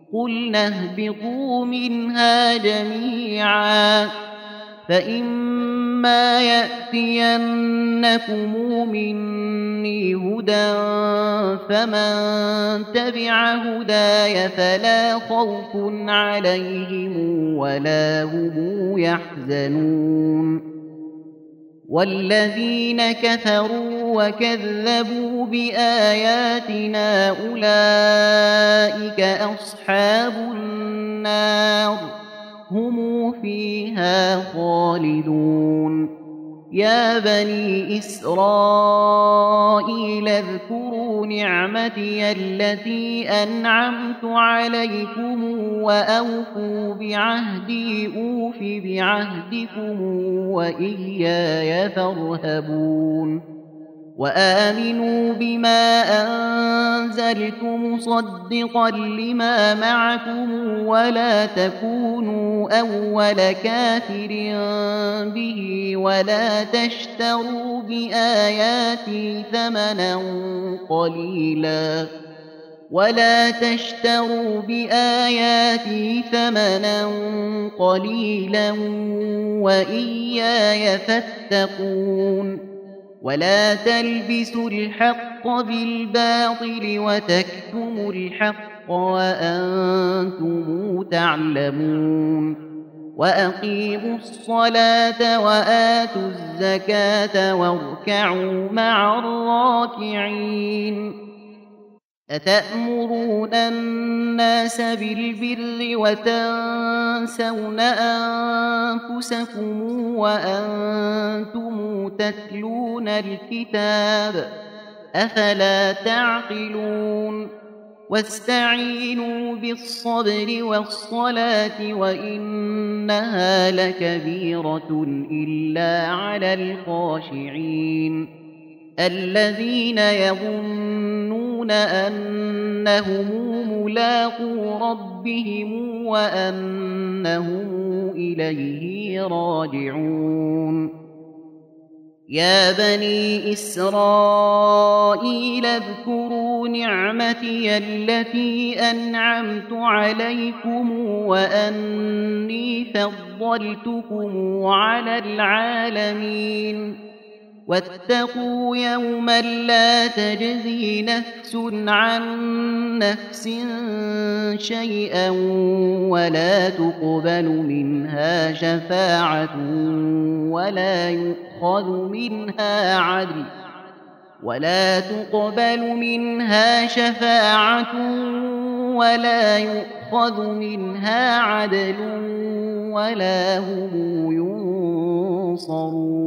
قلنا اهبطوا منها جميعا فإما يأتينكم مني هدى فمن تبع هداي فلا خوف عليهم ولا هم يحزنون والذين كفروا وكذبوا بآياتنا أولئك أصحاب النار هم فيها خالدون يا بني إسرائيل اذكروا نعمتي التي أنعمت عليكم وأوفوا بعهدي أوف بعهدكم وإياي فارهبون وآمنوا بما أنزلت مصدقا لما معكم ولا تكونوا أول كافر به ولا تشتروا بآياتي ثمنا قليلا وإياي فاتقون ولا تلبسوا الحق بالباطل وتكتموا الحق وأنتم تعلمون وأقيموا الصلاة وآتوا الزكاة واركعوا مع الراكعين أتأمرون الناس بالبر وتنسون أنفسكم وأنتم تتلون الكتاب أفلا تعقلون واستعينوا بالصبر والصلاة وإنها لكبيرة إلا على الخاشعين الذين يظنون أنهم ملاقو ربهم وأنهم إليه راجعون يا بني إسرائيل اذكروا نعمتي التي أنعمت عليكم وأني فضلتكم على العالمين واتقوا يوما لا تجزي نفس عن نفس شيئا ولا تقبل منها شفاعة ولا يؤخذ منها عدل ولا هم ينصرون